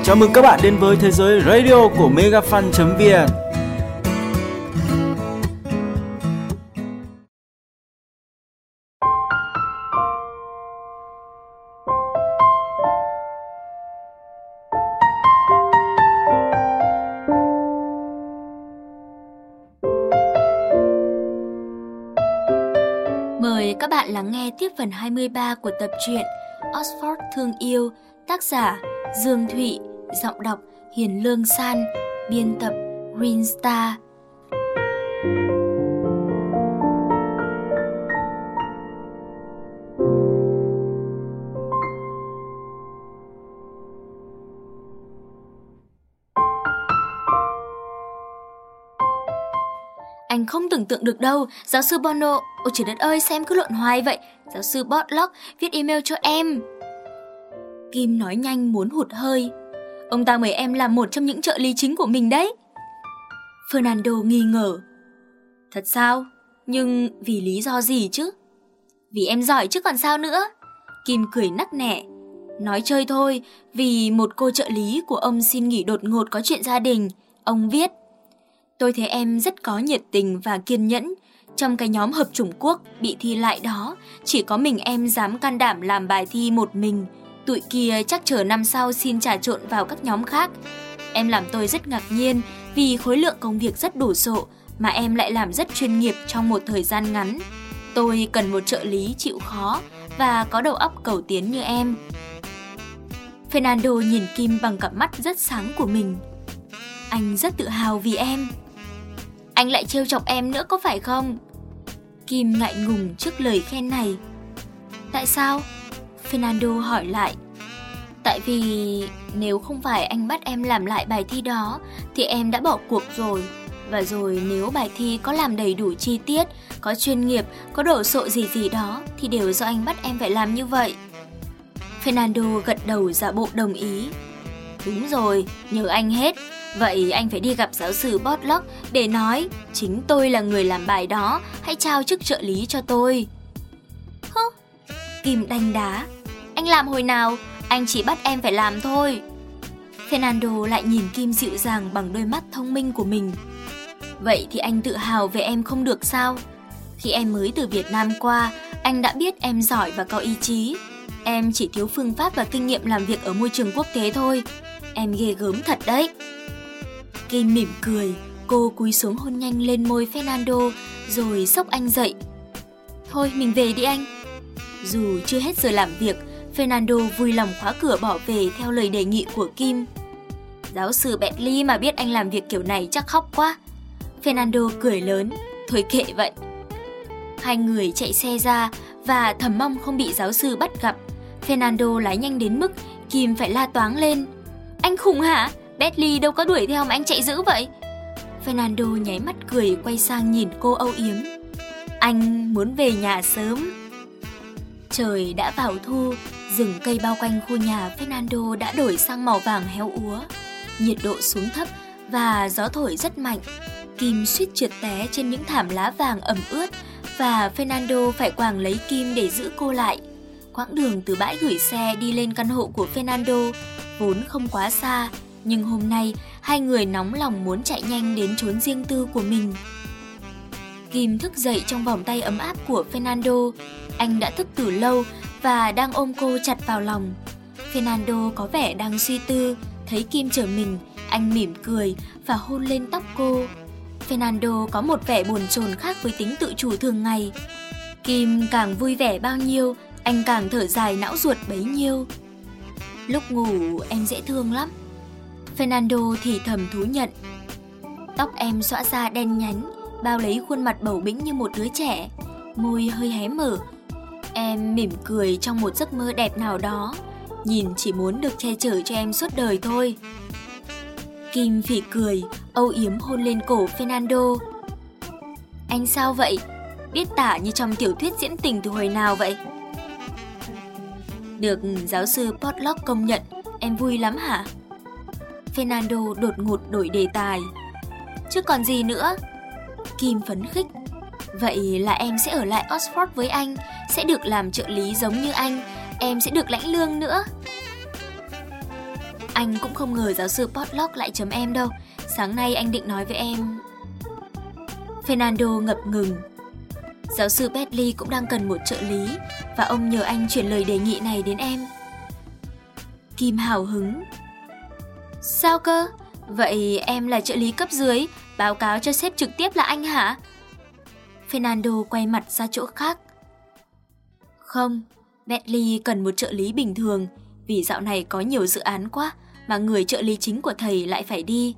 Chào mừng các bạn đến với thế giới radio của megafan.vn. Mời các bạn lắng nghe tiếp phần 23 của tập truyện Oxford Thương Yêu, tác giả Dương Thụy, giọng đọc Hiền Lương San, biên tập Green Star. Anh không tưởng tượng được đâu, giáo sư Bono. Ôi trời đất ơi, sao em cứ lộn hoài vậy? Giáo sư Botlock viết email cho em. Kim nói nhanh muốn hụt hơi. Ông ta mời em làm một trong những trợ lý chính của mình đấy. Fernando nghi ngờ. Thật sao? Nhưng vì lý do gì chứ? Vì em giỏi chứ còn sao nữa. Kim cười nắc nẻ. Nói chơi thôi, vì một cô trợ lý của ông xin nghỉ đột ngột có chuyện gia đình. Ông viết: tôi thấy em rất có nhiệt tình và kiên nhẫn. Trong cái nhóm hợp chủng quốc bị thi lại đó, chỉ có mình em dám can đảm làm bài thi một mình. Tụi kia chắc chờ năm sau xin trà trộn vào các nhóm khác. Em làm tôi rất ngạc nhiên vì khối lượng công việc rất đủ sộ mà em lại làm rất chuyên nghiệp trong một thời gian ngắn. Tôi cần một trợ lý chịu khó và có đầu óc cầu tiến như em. Fernando nhìn Kim bằng cặp mắt rất sáng của mình. Anh rất tự hào vì em. Anh lại trêu chọc em nữa có phải không? Kim ngại ngùng trước lời khen này. Tại sao? Fernando hỏi lại. Tại vì nếu không phải anh bắt em làm lại bài thi đó thì em đã bỏ cuộc rồi. Và rồi nếu bài thi có làm đầy đủ chi tiết, có chuyên nghiệp, có đồ sộ gì đó thì đều do anh bắt em phải làm như vậy. Fernando gật đầu giả bộ đồng ý. Đúng rồi, nhờ anh hết. Vậy anh phải đi gặp giáo sư Botlock để nói chính tôi là người làm bài đó, hãy trao chức trợ lý cho tôi. Hứ? Kim đanh đá. Anh làm hồi nào? Anh chỉ bắt em phải làm thôi. Fernando lại nhìn Kim dịu dàng bằng đôi mắt thông minh của mình. Vậy thì anh tự hào về em không được sao? Khi em mới từ Việt Nam qua, anh đã biết em giỏi và có ý chí. Em chỉ thiếu phương pháp và kinh nghiệm làm việc ở môi trường quốc tế thôi. Em ghê gớm thật đấy. Kim mỉm cười, cô cúi xuống hôn nhanh lên môi Fernando rồi xốc anh dậy. Thôi mình về đi anh. Dù chưa hết giờ làm việc, Fernando vui lòng khóa cửa bỏ về theo lời đề nghị của Kim. Giáo sư Bentley mà biết anh làm việc kiểu này chắc khóc quá. Fernando cười lớn, thôi kệ vậy. Hai người chạy xe ra và thầm mong không bị giáo sư bắt gặp. Fernando lái nhanh đến mức Kim phải la toáng lên. Anh khùng hả? Bentley đâu có đuổi theo mà anh chạy dữ vậy? Fernando nháy mắt cười quay sang nhìn cô âu yếm. Anh muốn về nhà sớm. Trời đã vào thu, rừng cây bao quanh khu nhà Fernando đã đổi sang màu vàng héo úa. Nhiệt độ xuống thấp và gió thổi rất mạnh. Kim suýt trượt té trên những thảm lá vàng ẩm ướt và Fernando phải quàng lấy Kim để giữ cô lại. Quãng đường từ bãi gửi xe đi lên căn hộ của Fernando vốn không quá xa, nhưng hôm nay hai người nóng lòng muốn chạy nhanh đến chốn riêng tư của mình. Kim thức dậy trong vòng tay ấm áp của Fernando. Anh đã thức từ lâu và đang ôm cô chặt vào lòng. Fernando có vẻ đang suy tư, thấy Kim trở mình, anh mỉm cười và hôn lên tóc cô. Fernando có một vẻ bồn chồn khác với tính tự chủ thường ngày. Kim càng vui vẻ bao nhiêu, anh càng thở dài não ruột bấy nhiêu. Lúc ngủ em dễ thương lắm. Fernando thì thầm thú nhận. Tóc em xõa ra đen nhánh, bao lấy khuôn mặt bầu bĩnh như một đứa trẻ, môi hơi hé mở. Em mỉm cười trong một giấc mơ đẹp nào đó, nhìn chỉ muốn được che chở cho em suốt đời thôi. Kim phì cười, âu yếm hôn lên cổ Fernando. Anh sao vậy? Biết tả như trong tiểu thuyết diễm tình từ hồi nào vậy? Được giáo sư Botlock công nhận, em vui lắm hả? Fernando đột ngột đổi đề tài. Chứ còn gì nữa? Kim phấn khích. Vậy là em sẽ ở lại Oxford với anh, sẽ được làm trợ lý giống như anh, em sẽ được lãnh lương nữa. Anh cũng không ngờ giáo sư Potluck lại chấm em đâu. Sáng nay anh định nói với em. Fernando ngập ngừng. Giáo sư Bentley cũng đang cần một trợ lý và ông nhờ anh chuyển lời đề nghị này đến em. Kim hào hứng. Sao cơ? Vậy em là trợ lý cấp dưới, báo cáo cho sếp trực tiếp là anh hả? Fernando quay mặt ra chỗ khác. Không, Bentley cần một trợ lý bình thường, vì dạo này có nhiều dự án quá mà người trợ lý chính của thầy lại phải đi.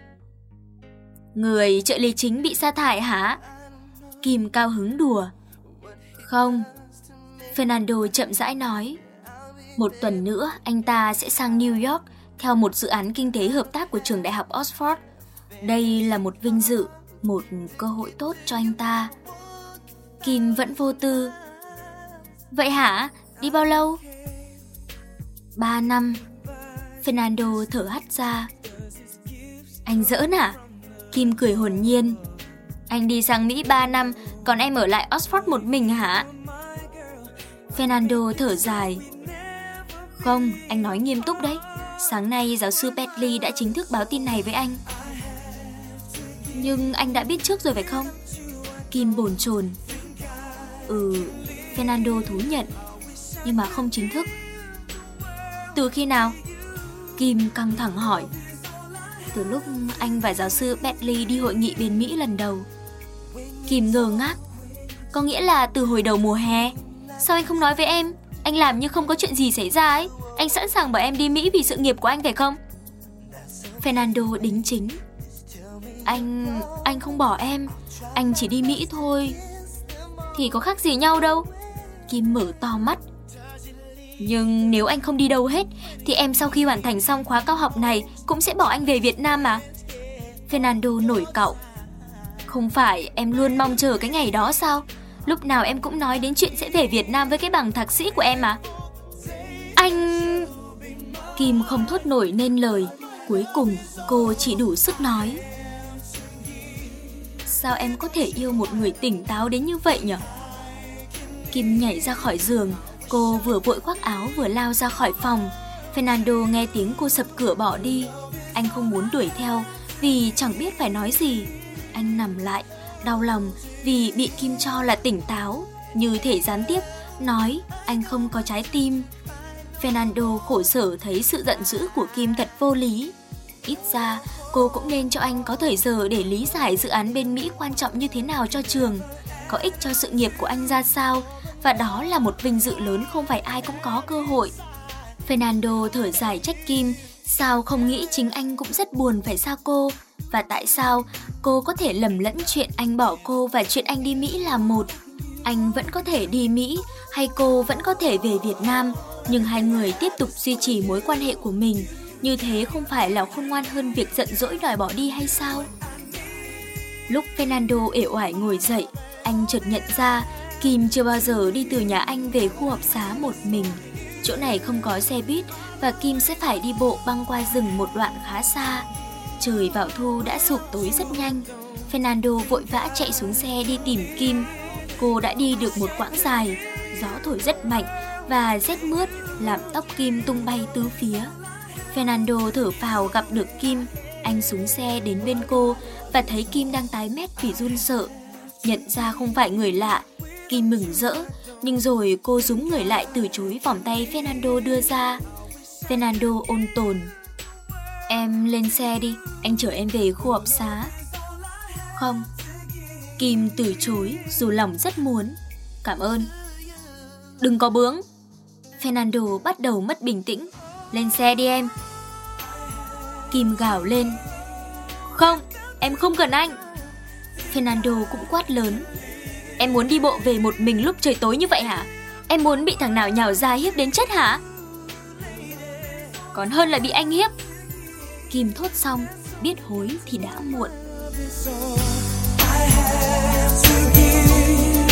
Người trợ lý chính bị sa thải hả? Kim cao hứng đùa. Không, Fernando chậm rãi nói. Một tuần nữa anh ta sẽ sang New York theo một dự án kinh tế hợp tác của trường đại học Oxford. Đây là một vinh dự, một cơ hội tốt cho anh ta. Kim vẫn vô tư. Vậy hả? Đi bao lâu? 3 năm. Fernando thở hắt ra. Anh giỡn à? Kim cười hồn nhiên. Anh đi sang Mỹ 3 năm, còn em ở lại Oxford một mình hả? Fernando thở dài. Không, anh nói nghiêm túc đấy. Sáng nay giáo sư Bentley đã chính thức báo tin này với anh. Nhưng anh đã biết trước rồi phải không? Kim bồn chồn. Fernando thú nhận, nhưng mà không chính thức. Từ khi nào? Kim căng thẳng hỏi. Từ lúc anh và giáo sư Bentley đi hội nghị bên Mỹ lần đầu. Kim ngơ ngác. Có nghĩa là từ hồi đầu mùa hè? Sao anh không nói với em? Anh làm như không có chuyện gì xảy ra ấy. Anh sẵn sàng bảo em đi Mỹ vì sự nghiệp của anh phải không? Fernando đính chính. Anh không bỏ em. Anh chỉ đi Mỹ thôi. Thì có khác gì nhau đâu. Kim mở to mắt. Nhưng nếu anh không đi đâu hết thì em sau khi hoàn thành xong khóa cao học này cũng sẽ bỏ anh về Việt Nam mà. Fernando nổi cạo. Không phải em luôn mong chờ cái ngày đó sao? Lúc nào em cũng nói đến chuyện sẽ về Việt Nam với cái bằng thạc sĩ của em mà. Anh... Kim không thốt nổi nên lời. Cuối cùng cô chỉ đủ sức nói. Sao em có thể yêu một người tỉnh táo đến như vậy nhỉ? Kim nhảy ra khỏi giường. Cô vừa vội khoác áo vừa lao ra khỏi phòng. Fernando nghe tiếng cô sập cửa bỏ đi. Anh không muốn đuổi theo vì chẳng biết phải nói gì. Anh nằm lại, đau lòng vì bị Kim cho là tỉnh táo, như thể gián tiếp nói anh không có trái tim. Fernando khổ sở thấy sự giận dữ của Kim thật vô lý. Ít ra cô cũng nên cho anh có thời giờ để lý giải dự án bên Mỹ quan trọng như thế nào cho trường, có ích cho sự nghiệp của anh ra sao, và đó là một vinh dự lớn không phải ai cũng có cơ hội. Fernando thở dài trách Kim, sao không nghĩ chính anh cũng rất buồn phải xa cô, và tại sao cô có thể lầm lẫn chuyện anh bỏ cô và chuyện anh đi Mỹ là một. Anh vẫn có thể đi Mỹ hay cô vẫn có thể về Việt Nam, nhưng hai người tiếp tục duy trì mối quan hệ của mình. Như thế không phải là khôn ngoan hơn việc giận dỗi đòi bỏ đi hay sao? Lúc Fernando uể oải ngồi dậy, anh chợt nhận ra Kim chưa bao giờ đi từ nhà anh về khu học xá một mình. Chỗ này không có xe buýt và Kim sẽ phải đi bộ băng qua rừng một đoạn khá xa. Trời vào thu đã sụp tối rất nhanh. Fernando vội vã chạy xuống xe đi tìm Kim. Cô đã đi được một quãng dài, gió thổi rất mạnh và rét mướt làm tóc Kim tung bay tứ phía. Fernando thở phào gặp được Kim. Anh xuống xe đến bên cô và thấy Kim đang tái mét vì run sợ. Nhận ra không phải người lạ, Kim mừng rỡ, nhưng rồi cô rúm người lại từ chối vòng tay Fernando đưa ra. Fernando ôn tồn. Em lên xe đi, anh chở em về khu học xá. Không. Kim từ chối dù lòng rất muốn. Cảm ơn. Đừng có bướng. Fernando bắt đầu mất bình tĩnh. Lên xe đi em. Kim gào lên. Không, em không cần anh. Fernando cũng quát lớn. Em muốn đi bộ về một mình lúc trời tối như vậy hả? Em muốn bị thằng nào nhào ra hiếp đến chết hả? Còn hơn là bị anh hiếp. Kim thốt xong, biết hối thì đã muộn.